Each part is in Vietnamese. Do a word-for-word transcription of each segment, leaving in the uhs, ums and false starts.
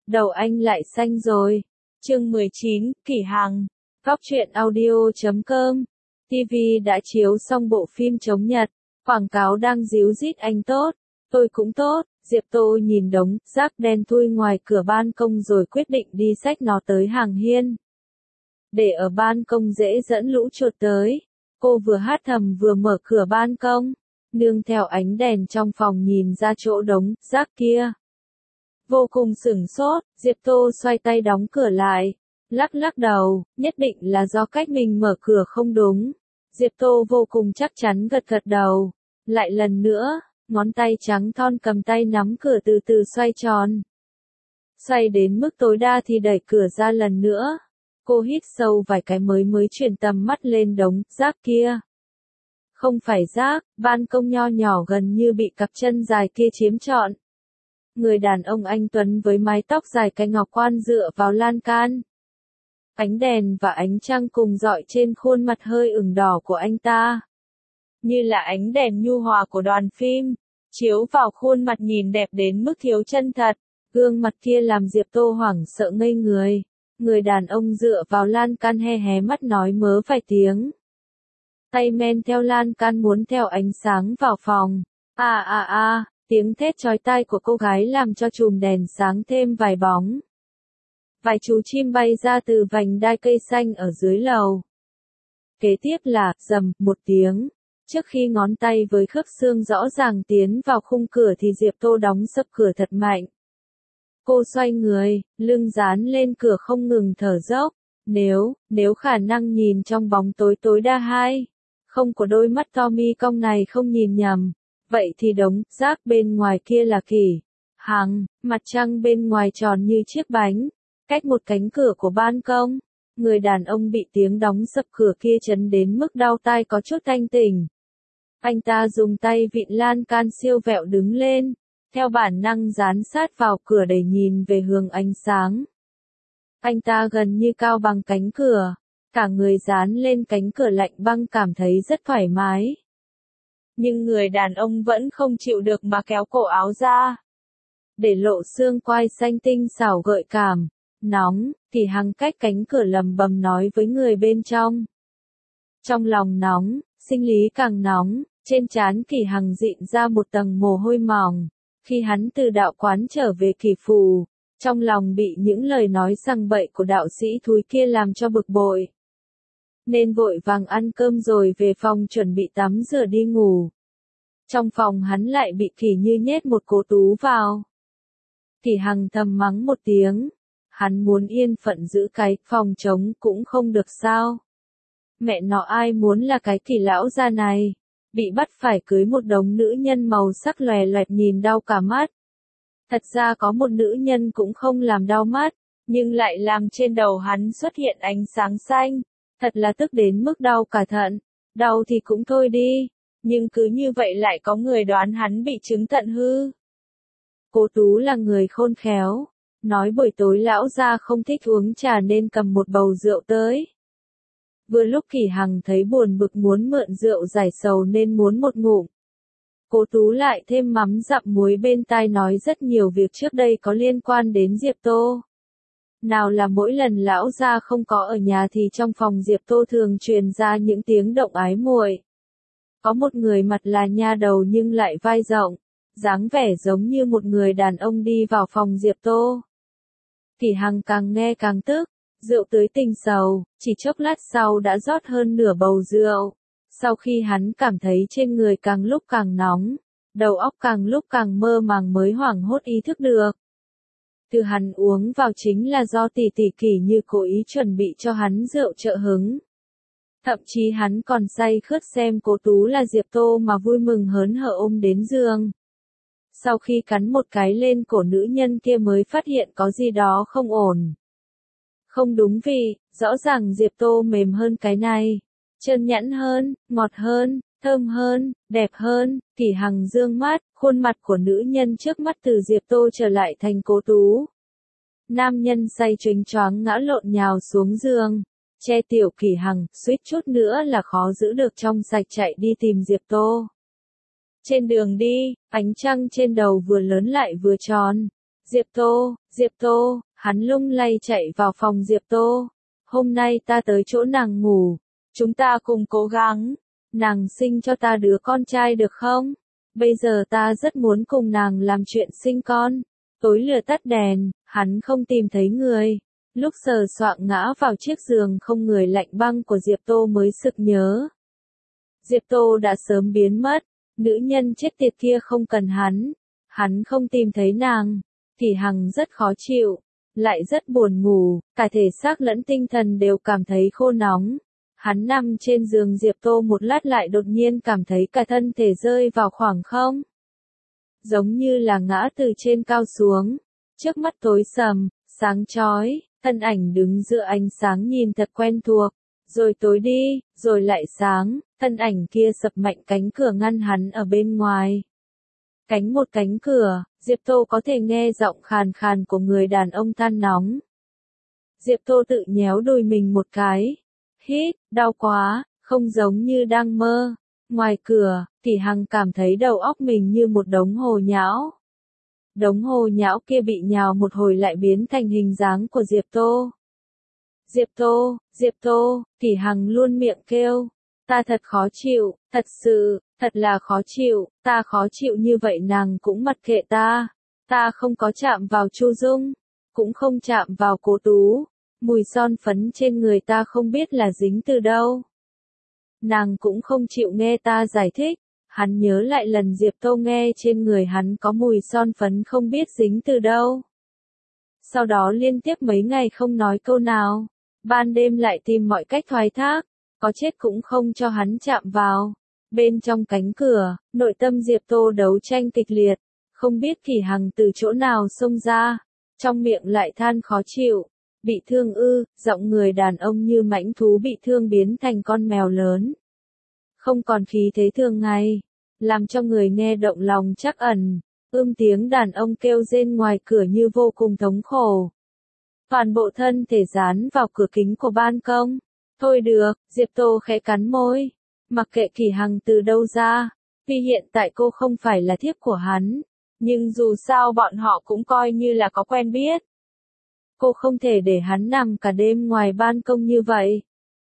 đầu anh lại xanh rồi. Chương mười chín, Kỷ Hằng. Góc truyện audio chấm com. ti vi đã chiếu xong bộ phim chống Nhật. Quảng cáo đang díu dít anh tốt. Tôi cũng tốt. Diệp Tô nhìn đống rác đen thui ngoài cửa ban công rồi quyết định đi xách nó tới hàng hiên. Để ở ban công dễ dẫn lũ chuột tới. Cô vừa hát thầm vừa mở cửa ban công. Nương theo ánh đèn trong phòng nhìn ra chỗ đống rác kia. Vô cùng sửng sốt, Diệp Tô xoay tay đóng cửa lại. Lắc lắc đầu, nhất định là do cách mình mở cửa không đúng. Diệp Tô vô cùng chắc chắn gật gật đầu. Lại lần nữa, ngón tay trắng thon cầm tay nắm cửa từ từ xoay tròn. Xoay đến mức tối đa thì đẩy cửa ra lần nữa. Cô hít sâu vài cái mới mới chuyển tầm mắt lên đống rác kia. Không phải rác, ban công nho nhỏ gần như bị cặp chân dài kia chiếm trọn. Người đàn ông anh tuấn với mái tóc dài cái ngọc quan dựa vào lan can. Ánh đèn và ánh trăng cùng rọi trên khuôn mặt hơi ửng đỏ của anh ta. Như là ánh đèn nhu hòa của đoàn phim, chiếu vào khuôn mặt nhìn đẹp đến mức thiếu chân thật. Gương mặt kia làm Diệp Tô hoảng sợ ngây người. Người đàn ông dựa vào lan can he hé mắt nói mớ vài tiếng. Tay men theo lan can muốn theo ánh sáng vào phòng. À à à, tiếng thét chói tai của cô gái làm cho chùm đèn sáng thêm vài bóng. Vài chú chim bay ra từ vành đai cây xanh ở dưới lầu. Kế tiếp là, rầm, một tiếng. Trước khi ngón tay với khớp xương rõ ràng tiến vào khung cửa thì Diệp Tô đóng sập cửa thật mạnh. Cô xoay người, lưng dán lên cửa không ngừng thở dốc. Nếu, nếu khả năng nhìn trong bóng tối tối đa hai. Không có đôi mắt to mi cong này không nhìn nhầm. Vậy thì đống rác bên ngoài kia là Kỷ Hằng, mặt trăng bên ngoài tròn như chiếc bánh. Cách một cánh cửa của ban công, người đàn ông bị tiếng đóng sập cửa kia chấn đến mức đau tai có chút thanh tỉnh. Anh ta dùng tay vịn lan can siêu vẹo đứng lên, theo bản năng dán sát vào cửa để nhìn về hướng ánh sáng. Anh ta gần như cao bằng cánh cửa, cả người dán lên cánh cửa lạnh băng cảm thấy rất thoải mái. Nhưng người đàn ông vẫn không chịu được mà kéo cổ áo ra, để lộ xương quai xanh tinh xảo gợi cảm. Nóng, Kỷ Hằng cách cánh cửa lầm bầm nói với người bên trong. Trong lòng nóng, sinh lý càng nóng, trên trán Kỷ Hằng dịn ra một tầng mồ hôi mỏng. Khi hắn từ đạo quán trở về Kỷ Phủ, trong lòng bị những lời nói sằng bậy của đạo sĩ thúi kia làm cho bực bội. Nên vội vàng ăn cơm rồi về phòng chuẩn bị tắm rửa đi ngủ. Trong phòng hắn lại bị Kỷ Như nhét một cố tú vào. Kỷ Hằng thầm mắng một tiếng. Hắn muốn yên phận giữ cái phòng trống cũng không được sao. Mẹ nó ai muốn là cái Kỷ lão gia này. Bị bắt phải cưới một đống nữ nhân màu sắc lòe loẹt nhìn đau cả mắt. Thật ra có một nữ nhân cũng không làm đau mắt, nhưng lại làm trên đầu hắn xuất hiện ánh sáng xanh. Thật là tức đến mức đau cả thận. Đau thì cũng thôi đi, nhưng cứ như vậy lại có người đoán hắn bị chứng thận hư. Cố Tú là người khôn khéo. Nói buổi tối lão gia không thích uống trà nên cầm một bầu rượu tới. Vừa lúc Kỷ Hằng thấy buồn bực muốn mượn rượu giải sầu nên muốn một ngụm. Cố Tú lại thêm mắm dặm muối bên tai nói rất nhiều việc trước đây có liên quan đến Diệp Tô. Nào là mỗi lần lão gia không có ở nhà thì trong phòng Diệp Tô thường truyền ra những tiếng động ái muội. Có một người mặt là nha đầu nhưng lại vai rộng, dáng vẻ giống như một người đàn ông đi vào phòng Diệp Tô. Kỷ Hằng càng nghe càng tức, rượu tưới tình sầu, chỉ chốc lát sau đã rót hơn nửa bầu rượu. Sau khi hắn cảm thấy trên người càng lúc càng nóng, đầu óc càng lúc càng mơ màng mới hoảng hốt ý thức được. Từ hắn uống vào chính là do tỷ tỷ Kỷ Như cố ý chuẩn bị cho hắn rượu trợ hứng. Thậm chí hắn còn say khướt xem Cố Tú là Diệp Tô mà vui mừng hớn hở ôm đến giường. Sau khi cắn một cái lên cổ nữ nhân kia mới phát hiện có gì đó không ổn. Không đúng vì, rõ ràng Diệp Tô mềm hơn cái này. Trơn nhẵn hơn, ngọt hơn, thơm hơn, đẹp hơn. Kỷ Hằng dương mắt, khuôn mặt của nữ nhân trước mắt từ Diệp Tô trở lại thành Cố Tú. Nam nhân say choáng choáng ngã lộn nhào xuống giường. Che tiểu Kỷ Hằng, suýt chút nữa là khó giữ được trong sạch chạy đi tìm Diệp Tô. Trên đường đi, ánh trăng trên đầu vừa lớn lại vừa tròn. Diệp Tô, Diệp Tô, hắn lung lay chạy vào phòng Diệp Tô. Hôm nay ta tới chỗ nàng ngủ, chúng ta cùng cố gắng, nàng sinh cho ta đứa con trai được không? Bây giờ ta rất muốn cùng nàng làm chuyện sinh con. Tối lửa tắt đèn, hắn không tìm thấy người. Lúc sờ soạng ngã vào chiếc giường không người lạnh băng của Diệp Tô mới sực nhớ. Diệp Tô đã sớm biến mất, nữ nhân chết tiệt kia không cần hắn. Hắn không tìm thấy nàng, thì Hằng rất khó chịu, lại rất buồn ngủ, cả thể xác lẫn tinh thần đều cảm thấy khô nóng. Hắn nằm trên giường Diệp Tô một lát lại đột nhiên cảm thấy cả thân thể rơi vào khoảng không. Giống như là ngã từ trên cao xuống, trước mắt tối sầm, sáng chói, thân ảnh đứng giữa ánh sáng nhìn thật quen thuộc, rồi tối đi, rồi lại sáng, thân ảnh kia sập mạnh cánh cửa ngăn hắn ở bên ngoài. Cánh một cánh cửa, Diệp Tô có thể nghe giọng khàn khàn của người đàn ông than nóng. Diệp Tô tự nhéo đùi mình một cái. Hít, đau quá, không giống như đang mơ. Ngoài cửa, Kỳ Hằng cảm thấy đầu óc mình như một đống hồ nhão. Đống hồ nhão kia bị nhào một hồi lại biến thành hình dáng của Diệp Tô. Diệp Tô, Diệp Tô, Kỳ Hằng luôn miệng kêu. Ta thật khó chịu, thật sự, thật là khó chịu, ta khó chịu như vậy nàng cũng mặc kệ ta. Ta không có chạm vào Chu Dung, cũng không chạm vào Cố Tú. Mùi son phấn trên người ta không biết là dính từ đâu. Nàng cũng không chịu nghe ta giải thích. Hắn nhớ lại lần Diệp Tô nghe trên người hắn có mùi son phấn không biết dính từ đâu. Sau đó liên tiếp mấy ngày không nói câu nào. Ban đêm lại tìm mọi cách thoái thác. Có chết cũng không cho hắn chạm vào. Bên trong cánh cửa, nội tâm Diệp Tô đấu tranh kịch liệt. Không biết Kỳ Hằng từ chỗ nào xông ra. Trong miệng lại than khó chịu. Bị thương ư, giọng người đàn ông như mãnh thú bị thương biến thành con mèo lớn. Không còn khí thế thường ngày, làm cho người nghe động lòng trắc ẩn, ưm tiếng đàn ông kêu rên ngoài cửa như vô cùng thống khổ. Toàn bộ thân thể dán vào cửa kính của ban công. Thôi được, Diệp Tô khẽ cắn môi, mặc kệ Kỳ Hằng từ đâu ra, vì hiện tại cô không phải là thiếp của hắn, nhưng dù sao bọn họ cũng coi như là có quen biết. Cô không thể để hắn nằm cả đêm ngoài ban công như vậy.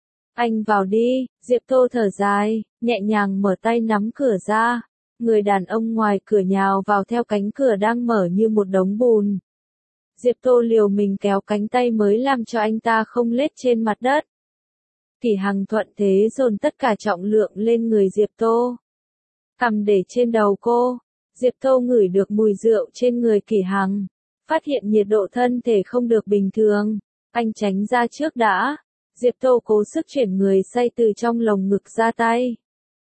Anh vào đi, Diệp Tô thở dài, nhẹ nhàng mở tay nắm cửa ra. Người đàn ông ngoài cửa nhào vào theo cánh cửa đang mở như một đống bùn. Diệp Tô liều mình kéo cánh tay mới làm cho anh ta không lết trên mặt đất. Kỳ Hằng thuận thế dồn tất cả trọng lượng lên người Diệp Tô. Cầm để trên đầu cô. Diệp Tô ngửi được mùi rượu trên người Kỳ Hằng. Phát hiện nhiệt độ thân thể không được bình thường. Anh tránh ra trước đã. Diệp Tô cố sức chuyển người say từ trong lồng ngực ra tay.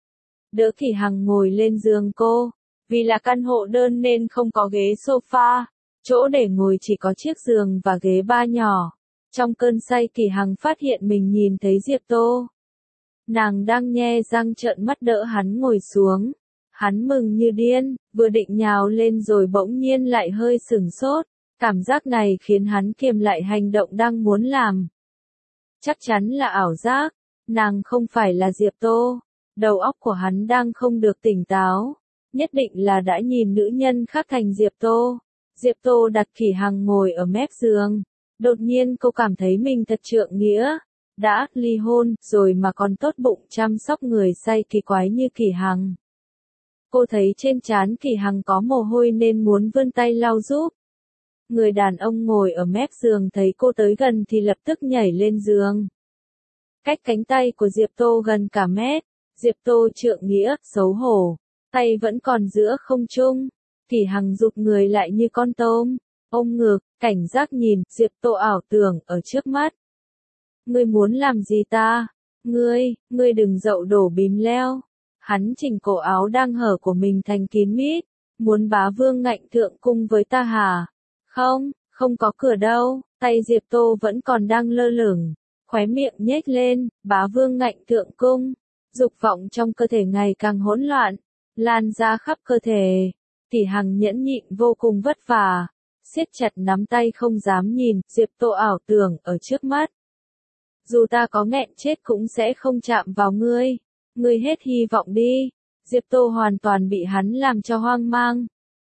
Đỡ Kỳ Hằng ngồi lên giường cô. Vì là căn hộ đơn nên không có ghế sofa. Chỗ để ngồi chỉ có chiếc giường và ghế ba nhỏ. Trong cơn say Kỳ Hằng phát hiện mình nhìn thấy Diệp Tô. Nàng đang nhe răng trợn mắt đỡ hắn ngồi xuống. Hắn mừng như điên, vừa định nhào lên rồi bỗng nhiên lại hơi sửng sốt. Cảm giác này khiến hắn kiềm lại hành động đang muốn làm. Chắc chắn là ảo giác, nàng không phải là Diệp Tô. Đầu óc của hắn đang không được tỉnh táo. Nhất định là đã nhìn nữ nhân khác thành Diệp Tô. Diệp Tô đặt Kỳ Hằng ngồi ở mép giường. Đột nhiên cô cảm thấy mình thật trượng nghĩa. Đã ly hôn rồi mà còn tốt bụng chăm sóc người say kỳ quái như Kỳ Hằng. Cô thấy trên trán Kỳ Hằng có mồ hôi nên muốn vươn tay lau giúp. Người đàn ông ngồi ở mép giường thấy cô tới gần thì lập tức nhảy lên giường. Cách cánh tay của Diệp Tô gần cả mét. Diệp Tô trượng nghĩa, xấu hổ. Tay vẫn còn giữa không trung. Kỳ Hằng rụt người lại như con tôm. Ôm ngực, cảnh giác nhìn, Diệp Tô ảo tưởng ở trước mắt. Ngươi muốn làm gì ta? Ngươi, ngươi đừng dậu đổ bìm leo. Hắn chỉnh cổ áo đang hở của mình thành kín mít. Muốn bá vương ngạnh thượng cung với ta hả? Không, không có cửa đâu. Tay Diệp Tô vẫn còn đang lơ lửng. Khóe miệng nhếch lên, bá vương ngạnh thượng cung. Dục vọng trong cơ thể ngày càng hỗn loạn. Lan ra khắp cơ thể. Kỳ Hằng nhẫn nhịn vô cùng vất vả. Siết chặt nắm tay không dám nhìn, Diệp Tô ảo tưởng ở trước mắt. Dù ta có nghẹn chết cũng sẽ không chạm vào ngươi. Ngươi hết hy vọng đi. Diệp Tô hoàn toàn bị hắn làm cho hoang mang.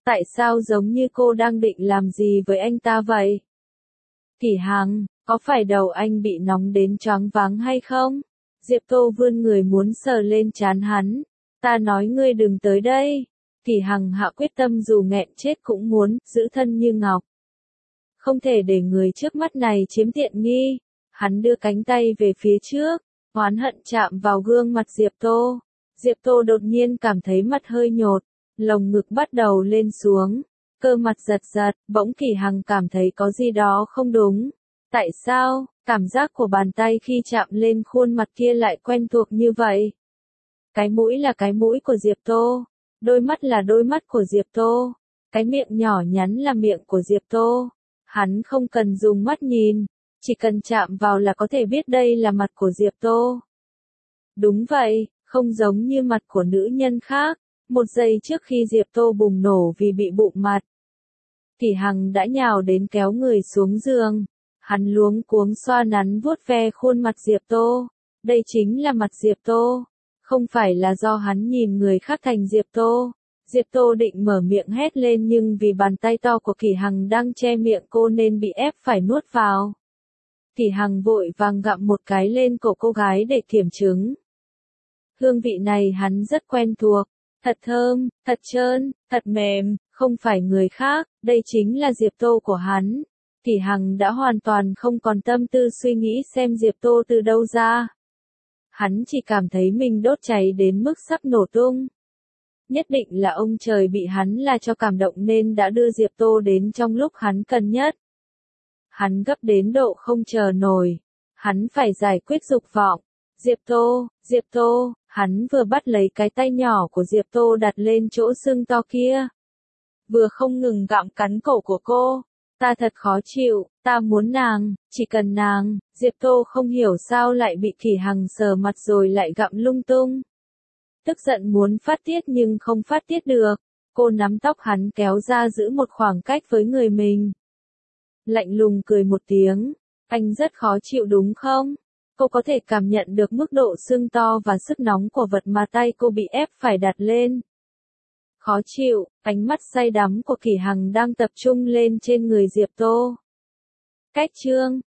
Tại sao giống như cô đang định làm gì với anh ta vậy? Kỷ Hằng, có phải đầu anh bị nóng đến choáng váng hay không? Diệp Tô vươn người muốn sờ lên trán hắn. Ta nói ngươi đừng tới đây. Kỷ Hằng hạ quyết tâm dù nghẹn chết cũng muốn, giữ thân như ngọc. Không thể để người trước mắt này chiếm tiện nghi. Hắn đưa cánh tay về phía trước, oán hận chạm vào gương mặt Diệp Tô. Diệp Tô đột nhiên cảm thấy mặt hơi nhột, lồng ngực bắt đầu lên xuống, cơ mặt giật giật, bỗng Kỷ Hằng cảm thấy có gì đó không đúng. Tại sao, cảm giác của bàn tay khi chạm lên khuôn mặt kia lại quen thuộc như vậy? Cái mũi là cái mũi của Diệp Tô, đôi mắt là đôi mắt của Diệp Tô, cái miệng nhỏ nhắn là miệng của Diệp Tô. Hắn không cần dùng mắt nhìn, chỉ cần chạm vào là có thể biết đây là mặt của Diệp Tô. Đúng vậy, không giống như mặt của nữ nhân khác. Một giây trước khi Diệp Tô bùng nổ vì bị bụng mặt, Kỷ Hằng đã nhào đến kéo người xuống giường. Hắn luống cuống xoa nắn vuốt ve khuôn mặt Diệp Tô. Đây chính là mặt Diệp Tô. Không phải là do hắn nhìn người khác thành Diệp Tô. Diệp Tô định mở miệng hét lên nhưng vì bàn tay to của Kỷ Hằng đang che miệng cô nên bị ép phải nuốt vào. Kỷ Hằng vội vàng gặm một cái lên cổ cô gái để kiểm chứng. Hương vị này hắn rất quen thuộc. Thật thơm, thật trơn, thật mềm, không phải người khác, đây chính là Diệp Tô của hắn. Kỷ Hằng đã hoàn toàn không còn tâm tư suy nghĩ xem Diệp Tô từ đâu ra. Hắn chỉ cảm thấy mình đốt cháy đến mức sắp nổ tung. Nhất định là ông trời bị hắn là cho cảm động nên đã đưa Diệp Tô đến trong lúc hắn cần nhất. Hắn gấp đến độ không chờ nổi. Hắn phải giải quyết dục vọng. Diệp Tô, Diệp Tô, hắn vừa bắt lấy cái tay nhỏ của Diệp Tô đặt lên chỗ sưng to kia. Vừa không ngừng gặm cắn cổ của cô. Ta thật khó chịu, ta muốn nàng, chỉ cần nàng. Diệp Tô không hiểu sao lại bị Kỷ Hằng sờ mặt rồi lại gặm lung tung. Tức giận muốn phát tiết nhưng không phát tiết được. Cô nắm tóc hắn kéo ra giữ một khoảng cách với người mình. Lạnh lùng cười một tiếng. Anh rất khó chịu đúng không? Cô có thể cảm nhận được mức độ sưng to và sức nóng của vật mà tay cô bị ép phải đặt lên. Khó chịu, ánh mắt say đắm của Kỷ Hằng đang tập trung lên trên người Diệp Tô. Cách chương